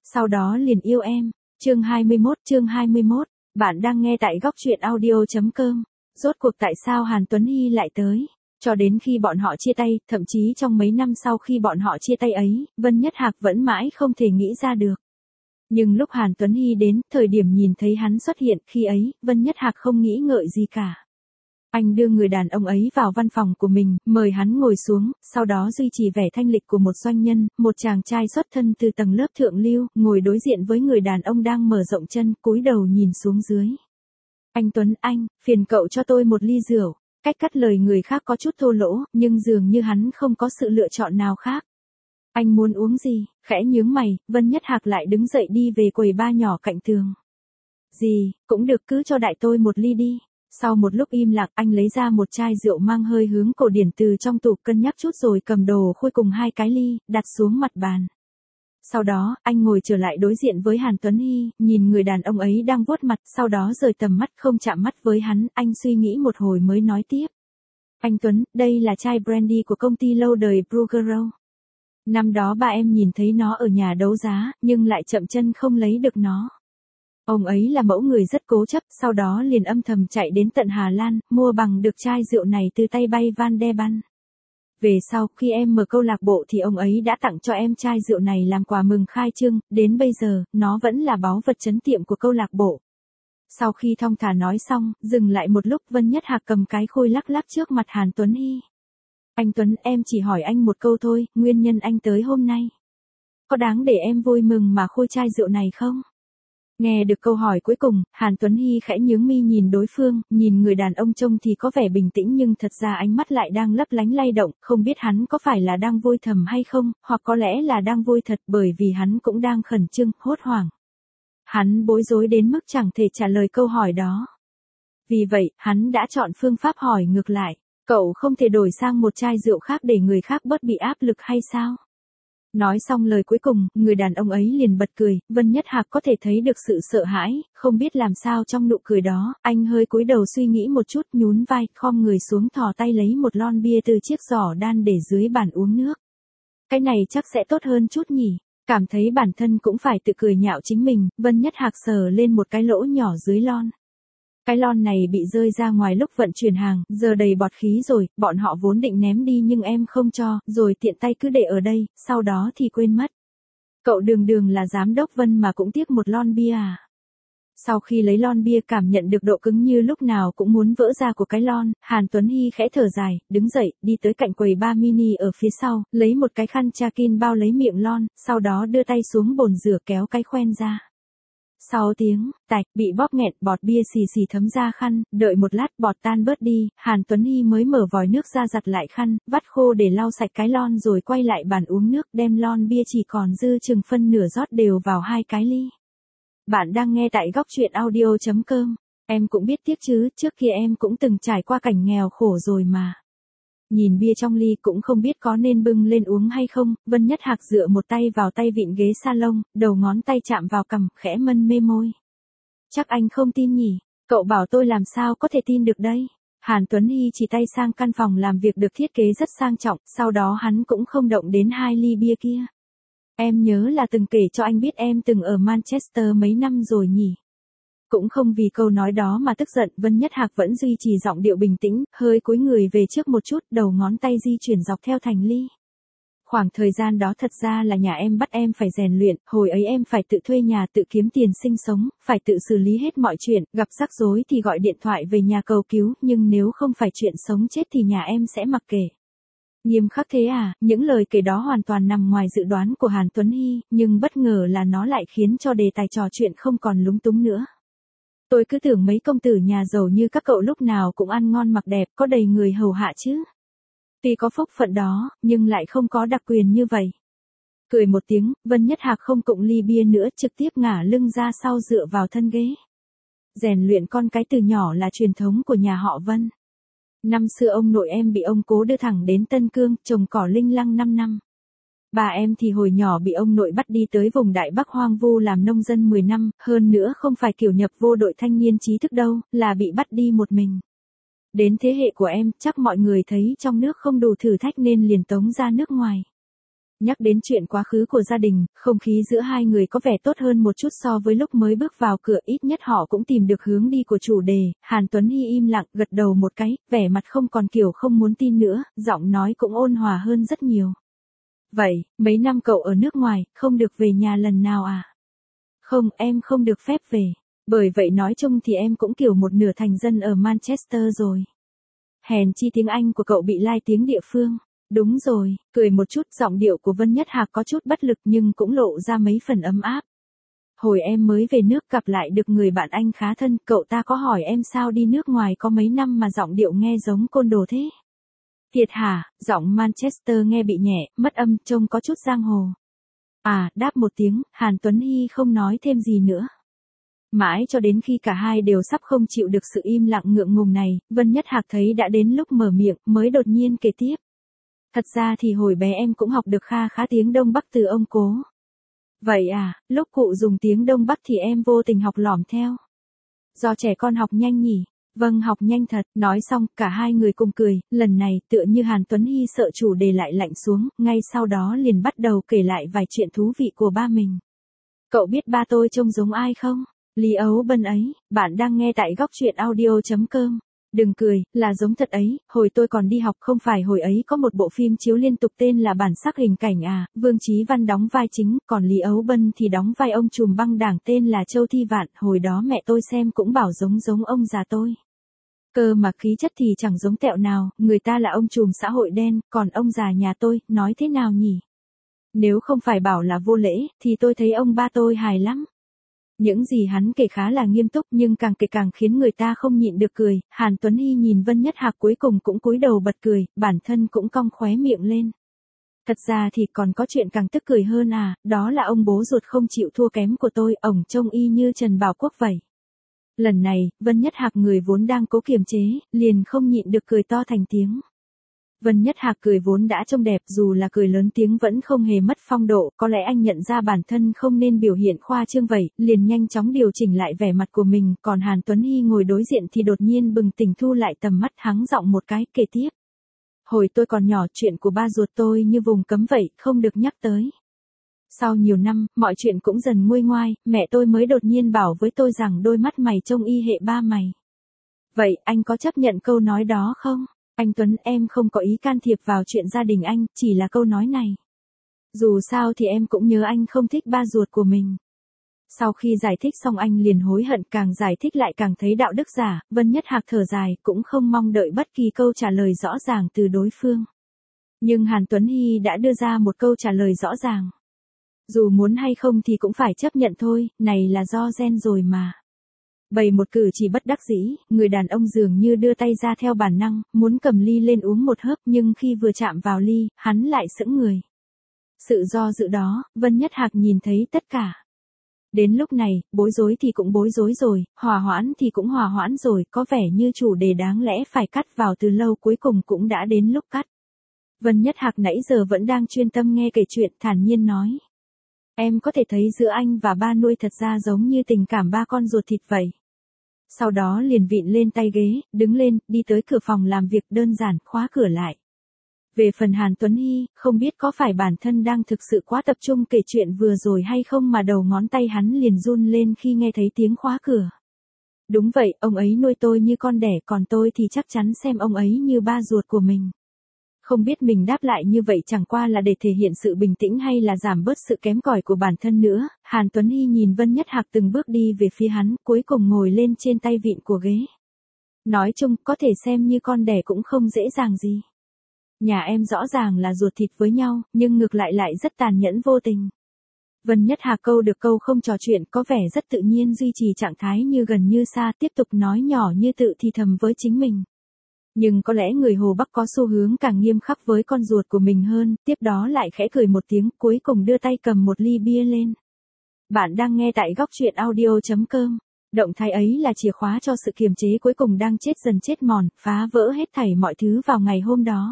sau đó liền yêu em. Chương 21, bạn đang nghe tại góc truyện audio.com. Rốt cuộc tại sao Hàn Tuấn Hy lại tới? Cho đến khi bọn họ chia tay, thậm chí trong mấy năm sau khi bọn họ chia tay ấy, Vân Nhất Hạc vẫn mãi không thể nghĩ ra được. Nhưng lúc Hàn Tuấn Hy đến, thời điểm nhìn thấy hắn xuất hiện, khi ấy, Vân Nhất Hạc không nghĩ ngợi gì cả. Anh đưa người đàn ông ấy vào văn phòng của mình, mời hắn ngồi xuống, sau đó duy trì vẻ thanh lịch của một doanh nhân, một chàng trai xuất thân từ tầng lớp thượng lưu, ngồi đối diện với người đàn ông đang mở rộng chân, cúi đầu nhìn xuống dưới. Anh Tuấn anh, phiền cậu cho tôi một ly rượu. Cách cắt lời người khác có chút thô lỗ, nhưng dường như hắn không có sự lựa chọn nào khác. Anh muốn uống gì? Khẽ nhướng mày, Vân Nhất Hạc lại đứng dậy đi về quầy bar nhỏ cạnh tường. Gì, cũng được, cứ cho đại tôi một ly đi. Sau một lúc im lặng, anh lấy ra một chai rượu mang hơi hướng cổ điển từ trong tủ, cân nhắc chút rồi cầm đồ khui cùng 2 cái ly, đặt xuống mặt bàn. Sau đó, anh ngồi trở lại đối diện với Hàn Tuấn Hy, nhìn người đàn ông ấy đang vuốt mặt, sau đó rời tầm mắt không chạm mắt với hắn, anh suy nghĩ một hồi mới nói tiếp. Anh Tuấn, đây là chai brandy của công ty lâu đời Brueggerau. Năm đó ba em nhìn thấy nó ở nhà đấu giá, nhưng lại chậm chân không lấy được nó. Ông ấy là mẫu người rất cố chấp, sau đó liền âm thầm chạy đến tận Hà Lan, mua bằng được chai rượu này từ tay bay Van der Ban. Về sau, khi em mở câu lạc bộ thì ông ấy đã tặng cho em chai rượu này làm quà mừng khai trương, đến bây giờ, nó vẫn là báu vật trấn tiệm của câu lạc bộ. Sau khi thong thả nói xong, dừng lại một lúc, Vân Nhất Hạc cầm cái khôi lắc lắc trước mặt Hàn Tuấn Hy. Anh Tuấn, em chỉ hỏi anh một câu thôi, nguyên nhân anh tới hôm nay. Có đáng để em vui mừng mà khôi chai rượu này không? Nghe được câu hỏi cuối cùng, Hàn Tuấn Hy khẽ nhướng mi nhìn đối phương, nhìn người đàn ông trông thì có vẻ bình tĩnh nhưng thật ra ánh mắt lại đang lấp lánh lay động, không biết hắn có phải là đang vui thầm hay không, hoặc có lẽ là đang vui thật bởi vì hắn cũng đang khẩn trương, hốt hoảng. Hắn bối rối đến mức chẳng thể trả lời câu hỏi đó. Vì vậy, hắn đã chọn phương pháp hỏi ngược lại, cậu không thể đổi sang một chai rượu khác để người khác bớt bị áp lực hay sao? Nói xong lời cuối cùng, người đàn ông ấy liền bật cười, Vân Nhất Hạc có thể thấy được sự sợ hãi, không biết làm sao trong nụ cười đó, anh hơi cúi đầu suy nghĩ một chút, nhún vai, khom người xuống thò tay lấy một lon bia từ chiếc giỏ đan để dưới bàn uống nước. Cái này chắc sẽ tốt hơn chút nhỉ, cảm thấy bản thân cũng phải tự cười nhạo chính mình, Vân Nhất Hạc sờ lên một cái lỗ nhỏ dưới lon. Cái lon này bị rơi ra ngoài lúc vận chuyển hàng, giờ đầy bọt khí rồi, bọn họ vốn định ném đi nhưng em không cho, rồi tiện tay cứ để ở đây, sau đó thì quên mất. Cậu đường là giám đốc Vân mà cũng tiếc một lon bia à? Sau khi lấy lon bia cảm nhận được độ cứng như lúc nào cũng muốn vỡ ra của cái lon, Hàn Tuấn Hy khẽ thở dài, đứng dậy, đi tới cạnh quầy bar mini ở phía sau, lấy một cái khăn Chakin bao lấy miệng lon, sau đó đưa tay xuống bồn rửa kéo cái khoen ra. Sau tiếng, tạch, bị bóp nghẹn, bọt bia xì xì thấm ra khăn, đợi một lát bọt tan bớt đi, Hàn Tuấn Hy mới mở vòi nước ra giặt lại khăn, vắt khô để lau sạch cái lon rồi quay lại bàn uống nước, đem lon bia chỉ còn dư chừng phân nửa rót đều vào 2 cái ly. Bạn đang nghe tại góc truyện audio.com, em cũng biết tiếc chứ, trước kia em cũng từng trải qua cảnh nghèo khổ rồi mà. Nhìn bia trong ly cũng không biết có nên bưng lên uống hay không, Vân Nhất Hạc dựa một tay vào tay vịn ghế salon, đầu ngón tay chạm vào cằm, khẽ mân mê môi. Chắc anh không tin nhỉ, cậu bảo tôi làm sao có thể tin được đây. Hàn Tuấn Hy chỉ tay sang căn phòng làm việc được thiết kế rất sang trọng, sau đó hắn cũng không động đến 2 ly bia kia. Em nhớ là từng kể cho anh biết em từng ở Manchester mấy năm rồi nhỉ. Cũng không vì câu nói đó mà tức giận, Vân Nhất Hạc vẫn duy trì giọng điệu bình tĩnh, hơi cúi người về trước một chút, đầu ngón tay di chuyển dọc theo thành ly. Khoảng thời gian đó thật ra là nhà em bắt em phải rèn luyện, hồi ấy em phải tự thuê nhà tự kiếm tiền sinh sống, phải tự xử lý hết mọi chuyện, gặp rắc rối thì gọi điện thoại về nhà cầu cứu, nhưng nếu không phải chuyện sống chết thì nhà em sẽ mặc kệ. Nghiêm khắc thế à, những lời kể đó hoàn toàn nằm ngoài dự đoán của Hàn Tuấn Hy, nhưng bất ngờ là nó lại khiến cho đề tài trò chuyện không còn lúng túng nữa. Tôi cứ tưởng mấy công tử nhà giàu như các cậu lúc nào cũng ăn ngon mặc đẹp, có đầy người hầu hạ chứ. Tuy có phúc phận đó, nhưng lại không có đặc quyền như vậy. Cười một tiếng, Vân Nhất Hạc không cụng ly bia nữa, trực tiếp ngả lưng ra sau dựa vào thân ghế. Rèn luyện con cái từ nhỏ là truyền thống của nhà họ Vân. Năm xưa ông nội em bị ông cố đưa thẳng đến Tân Cương, trồng cỏ linh lăng 5 năm. Bà em thì hồi nhỏ bị ông nội bắt đi tới vùng Đại Bắc hoang vu làm nông dân 10 năm, hơn nữa không phải kiểu nhập vô đội thanh niên trí thức đâu, là bị bắt đi một mình. Đến thế hệ của em, chắc mọi người thấy trong nước không đủ thử thách nên liền tống ra nước ngoài. Nhắc đến chuyện quá khứ của gia đình, không khí giữa hai người có vẻ tốt hơn một chút so với lúc mới bước vào cửa, ít nhất họ cũng tìm được hướng đi của chủ đề. Hàn Tuấn Hy im lặng gật đầu một cái, vẻ mặt không còn kiểu không muốn tin nữa, giọng nói cũng ôn hòa hơn rất nhiều. Vậy, mấy năm cậu ở nước ngoài, không được về nhà lần nào à? Không, em không được phép về. Bởi vậy nói chung thì em cũng kiểu một nửa thành dân ở Manchester rồi. Hèn chi tiếng Anh của cậu bị lai tiếng địa phương. Đúng rồi, cười một chút, giọng điệu của Vân Nhất Hạc có chút bất lực nhưng cũng lộ ra mấy phần ấm áp. Hồi em mới về nước gặp lại được người bạn anh khá thân, cậu ta có hỏi em sao đi nước ngoài có mấy năm mà giọng điệu nghe giống côn đồ thế. Thiệt hả, giọng Manchester nghe bị nhẹ, mất âm, trông có chút giang hồ. À, đáp một tiếng, Hàn Tuấn Hy không nói thêm gì nữa. Mãi cho đến khi cả hai đều sắp không chịu được sự im lặng ngượng ngùng này, Vân Nhất Hạc thấy đã đến lúc mở miệng, mới đột nhiên kể tiếp. Thật ra thì hồi bé em cũng học được kha khá tiếng Đông Bắc từ ông cố. Vậy à, lúc cụ dùng tiếng Đông Bắc thì em vô tình học lỏm theo. Do trẻ con học nhanh nhỉ? Vâng, học nhanh thật. Nói xong, cả hai người cùng cười, lần này tựa như Hàn Tuấn Hy sợ chủ đề lại lạnh xuống, ngay sau đó liền bắt đầu kể lại vài chuyện thú vị của ba mình. Cậu biết ba tôi trông giống ai không? Lý Ấu Bân ấy. Bạn đang nghe tại góc truyện audio.com. Đừng cười, là giống thật ấy, hồi tôi còn đi học không phải hồi ấy có một bộ phim chiếu liên tục tên là Bản sắc hình cảnh à, Vương Chí Văn đóng vai chính, còn Lý Ấu Bân thì đóng vai ông trùm băng đảng tên là Châu Thi Vạn, hồi đó mẹ tôi xem cũng bảo giống ông già tôi. Cơ mà khí chất thì chẳng giống tẹo nào, người ta là ông trùm xã hội đen, còn ông già nhà tôi, nói thế nào nhỉ? Nếu không phải bảo là vô lễ, thì tôi thấy ông ba tôi hài lắm. Những gì hắn kể khá là nghiêm túc nhưng càng kể càng khiến người ta không nhịn được cười. Hàn Tuấn Hy nhìn Vân Nhất Hạc cuối cùng cũng cúi đầu bật cười, bản thân cũng cong khóe miệng lên. Thật ra thì còn có chuyện càng tức cười hơn à, đó là ông bố ruột không chịu thua kém của tôi, ổng trông y như Trần Bảo Quốc vậy. Lần này, Vân Nhất Hạc người vốn đang cố kiềm chế, liền không nhịn được cười to thành tiếng. Vân Nhất Hạc cười vốn đã trông đẹp, dù là cười lớn tiếng vẫn không hề mất phong độ, có lẽ anh nhận ra bản thân không nên biểu hiện khoa trương vậy, liền nhanh chóng điều chỉnh lại vẻ mặt của mình, còn Hàn Tuấn Hy ngồi đối diện thì đột nhiên bừng tỉnh thu lại tầm mắt, hắng giọng một cái, kể tiếp. Hồi tôi còn nhỏ, chuyện của ba ruột tôi như vùng cấm vậy, không được nhắc tới. Sau nhiều năm, mọi chuyện cũng dần nguôi ngoai, mẹ tôi mới đột nhiên bảo với tôi rằng đôi mắt mày trông y hệ ba mày. Vậy, anh có chấp nhận câu nói đó không? Anh Tuấn, em không có ý can thiệp vào chuyện gia đình anh, chỉ là câu nói này. Dù sao thì em cũng nhớ anh không thích ba ruột của mình. Sau khi giải thích xong anh liền hối hận, càng giải thích lại càng thấy đạo đức giả. Vân Nhất Hạc thở dài, cũng không mong đợi bất kỳ câu trả lời rõ ràng từ đối phương. Nhưng Hàn Tuấn Hy đã đưa ra một câu trả lời rõ ràng. Dù muốn hay không thì cũng phải chấp nhận thôi, này là do gen rồi mà. Bày một cử chỉ bất đắc dĩ, người đàn ông dường như đưa tay ra theo bản năng, muốn cầm ly lên uống một hớp nhưng khi vừa chạm vào ly, hắn lại sững người. Sự do dự đó, Vân Nhất Hạc nhìn thấy tất cả. Đến lúc này, bối rối thì cũng bối rối rồi, hòa hoãn thì cũng hòa hoãn rồi, có vẻ như chủ đề đáng lẽ phải cắt vào từ lâu cuối cùng cũng đã đến lúc cắt. Vân Nhất Hạc nãy giờ vẫn đang chuyên tâm nghe kể chuyện, thản nhiên nói. Em có thể thấy giữa anh và ba nuôi thật ra giống như tình cảm ba con ruột thịt vậy. Sau đó liền vịn lên tay ghế, đứng lên, đi tới cửa phòng làm việc đơn giản, khóa cửa lại. Về phần Hàn Tuấn Hy, không biết có phải bản thân đang thực sự quá tập trung kể chuyện vừa rồi hay không mà đầu ngón tay hắn liền run lên khi nghe thấy tiếng khóa cửa. Đúng vậy, ông ấy nuôi tôi như con đẻ, còn tôi thì chắc chắn xem ông ấy như ba ruột của mình. Không biết mình đáp lại như vậy chẳng qua là để thể hiện sự bình tĩnh hay là giảm bớt sự kém cỏi của bản thân nữa. Hàn Tuấn Hy nhìn Vân Nhất Hạc từng bước đi về phía hắn, cuối cùng ngồi lên trên tay vịn của ghế. Nói chung, có thể xem như con đẻ cũng không dễ dàng gì. Nhà em rõ ràng là ruột thịt với nhau, nhưng ngược lại lại rất tàn nhẫn vô tình. Vân Nhất Hạc câu được câu không trò chuyện, có vẻ rất tự nhiên duy trì trạng thái như gần như xa, tiếp tục nói nhỏ như tự thì thầm với chính mình. Nhưng có lẽ người Hồ Bắc có xu hướng càng nghiêm khắc với con ruột của mình hơn, tiếp đó lại khẽ cười một tiếng, cuối cùng đưa tay cầm một ly bia lên. Bạn đang nghe tại góc truyện audio.com. Động thái ấy là chìa khóa cho sự kiềm chế cuối cùng đang chết dần chết mòn, phá vỡ hết thảy mọi thứ vào ngày hôm đó.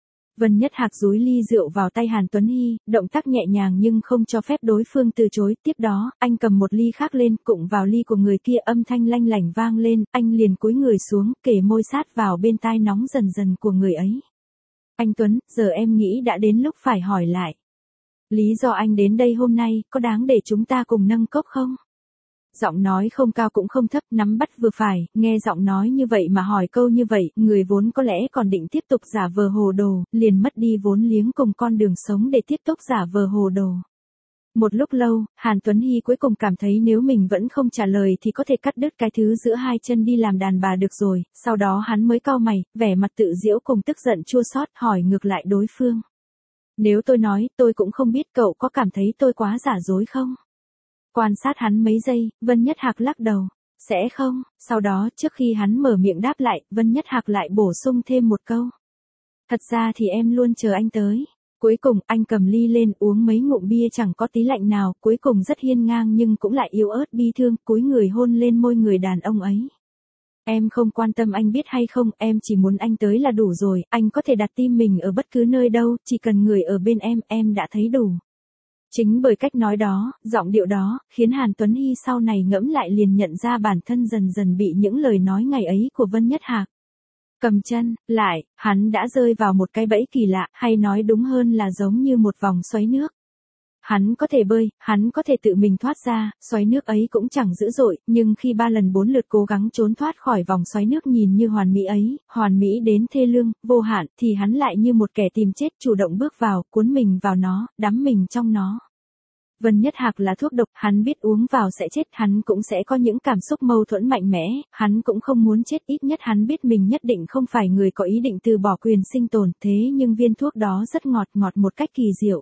Vân Nhất Hạc dúi ly rượu vào tay Hàn Tuấn Hy, động tác nhẹ nhàng nhưng không cho phép đối phương từ chối. Tiếp đó, anh cầm một ly khác lên, cụng vào ly của người kia, âm thanh lanh lảnh vang lên, anh liền cúi người xuống, kề môi sát vào bên tai nóng dần dần của người ấy. Anh Tuấn, giờ em nghĩ đã đến lúc phải hỏi lại. Lý do anh đến đây hôm nay, có đáng để chúng ta cùng nâng cốc không? Giọng nói không cao cũng không thấp, nắm bắt vừa phải, nghe giọng nói như vậy mà hỏi câu như vậy, người vốn có lẽ còn định tiếp tục giả vờ hồ đồ, liền mất đi vốn liếng cùng con đường sống để tiếp tục giả vờ hồ đồ. Một lúc lâu, Hàn Tuấn Hy cuối cùng cảm thấy nếu mình vẫn không trả lời thì có thể cắt đứt cái thứ giữa hai chân đi làm đàn bà được rồi, sau đó hắn mới cau mày, vẻ mặt tự giễu cùng tức giận chua xót hỏi ngược lại đối phương. Nếu tôi nói, tôi cũng không biết cậu có cảm thấy tôi quá giả dối không? Quan sát hắn mấy giây, Vân Nhất Hạc lắc đầu. Sẽ không, sau đó trước khi hắn mở miệng đáp lại, Vân Nhất Hạc lại bổ sung thêm một câu. Thật ra thì em luôn chờ anh tới. Cuối cùng anh cầm ly lên uống mấy ngụm bia chẳng có tí lạnh nào, cuối cùng rất hiên ngang nhưng cũng lại yếu ớt bi thương, cúi người hôn lên môi người đàn ông ấy. Em không quan tâm anh biết hay không, em chỉ muốn anh tới là đủ rồi, anh có thể đặt tim mình ở bất cứ nơi đâu, chỉ cần người ở bên em đã thấy đủ. Chính bởi cách nói đó, giọng điệu đó, khiến Hàn Tuấn Hy sau này ngẫm lại liền nhận ra bản thân dần dần bị những lời nói ngày ấy của Vân Nhất Hạc cầm chân lại, hắn đã rơi vào một cái bẫy kỳ lạ, hay nói đúng hơn là giống như một vòng xoáy nước. Hắn có thể bơi, hắn có thể tự mình thoát ra, xoáy nước ấy cũng chẳng dữ dội, nhưng khi 3 lần 4 lượt cố gắng trốn thoát khỏi vòng xoáy nước nhìn như hoàn mỹ ấy, hoàn mỹ đến thê lương, vô hạn, thì hắn lại như một kẻ tìm chết chủ động bước vào, cuốn mình vào nó, đắm mình trong nó. Vân Nhất Hạc là thuốc độc, hắn biết uống vào sẽ chết, hắn cũng sẽ có những cảm xúc mâu thuẫn mạnh mẽ, hắn cũng không muốn chết, ít nhất hắn biết mình nhất định không phải người có ý định từ bỏ quyền sinh tồn, thế nhưng viên thuốc đó rất ngọt một cách kỳ diệu.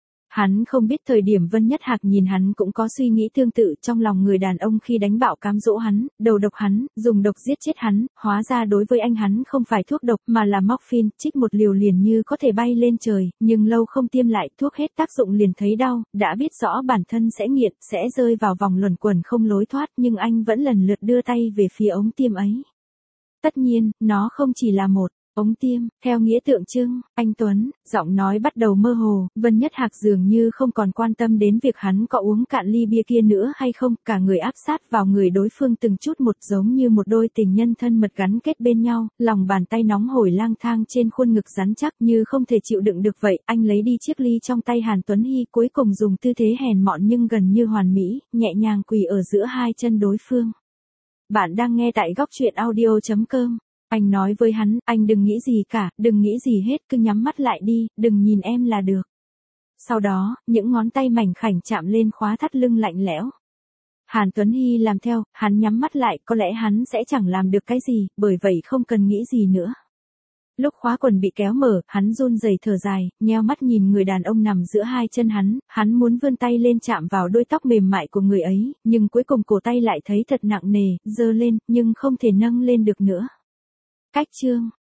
Hắn không biết thời điểm Vân Nhất Hạc nhìn hắn cũng có suy nghĩ tương tự trong lòng người đàn ông khi đánh bạo cám dỗ hắn, đầu độc hắn, dùng độc giết chết hắn, hóa ra đối với anh hắn không phải thuốc độc mà là morphine, trích một liều liền như có thể bay lên trời, nhưng lâu không tiêm lại, thuốc hết tác dụng liền thấy đau, đã biết rõ bản thân sẽ nghiện, sẽ rơi vào vòng luẩn quẩn không lối thoát nhưng anh vẫn lần lượt đưa tay về phía ống tiêm ấy. Tất nhiên, nó không chỉ là một ống tiêm, theo nghĩa tượng trưng, anh Tuấn, giọng nói bắt đầu mơ hồ, Vân Nhất Hạc dường như không còn quan tâm đến việc hắn có uống cạn ly bia kia nữa hay không, cả người áp sát vào người đối phương từng chút một giống như một đôi tình nhân thân mật gắn kết bên nhau, lòng bàn tay nóng hổi lang thang trên khuôn ngực rắn chắc như không thể chịu đựng được vậy, anh lấy đi chiếc ly trong tay Hàn Tuấn Hy cuối cùng dùng tư thế hèn mọn nhưng gần như hoàn mỹ, nhẹ nhàng quỳ ở giữa hai chân đối phương. Bạn đang nghe tại góc truyện audio.com. Anh nói với hắn, anh đừng nghĩ gì cả, đừng nghĩ gì hết, cứ nhắm mắt lại đi, đừng nhìn em là được. Sau đó, những ngón tay mảnh khảnh chạm lên khóa thắt lưng lạnh lẽo. Hàn Tuấn Hy làm theo, hắn nhắm mắt lại, có lẽ hắn sẽ chẳng làm được cái gì, bởi vậy không cần nghĩ gì nữa. Lúc khóa quần bị kéo mở, hắn run rẩy thở dài, nheo mắt nhìn người đàn ông nằm giữa hai chân hắn muốn vươn tay lên chạm vào đôi tóc mềm mại của người ấy, nhưng cuối cùng cổ tay lại thấy thật nặng nề, giơ lên, nhưng không thể nâng lên được nữa. Cách chương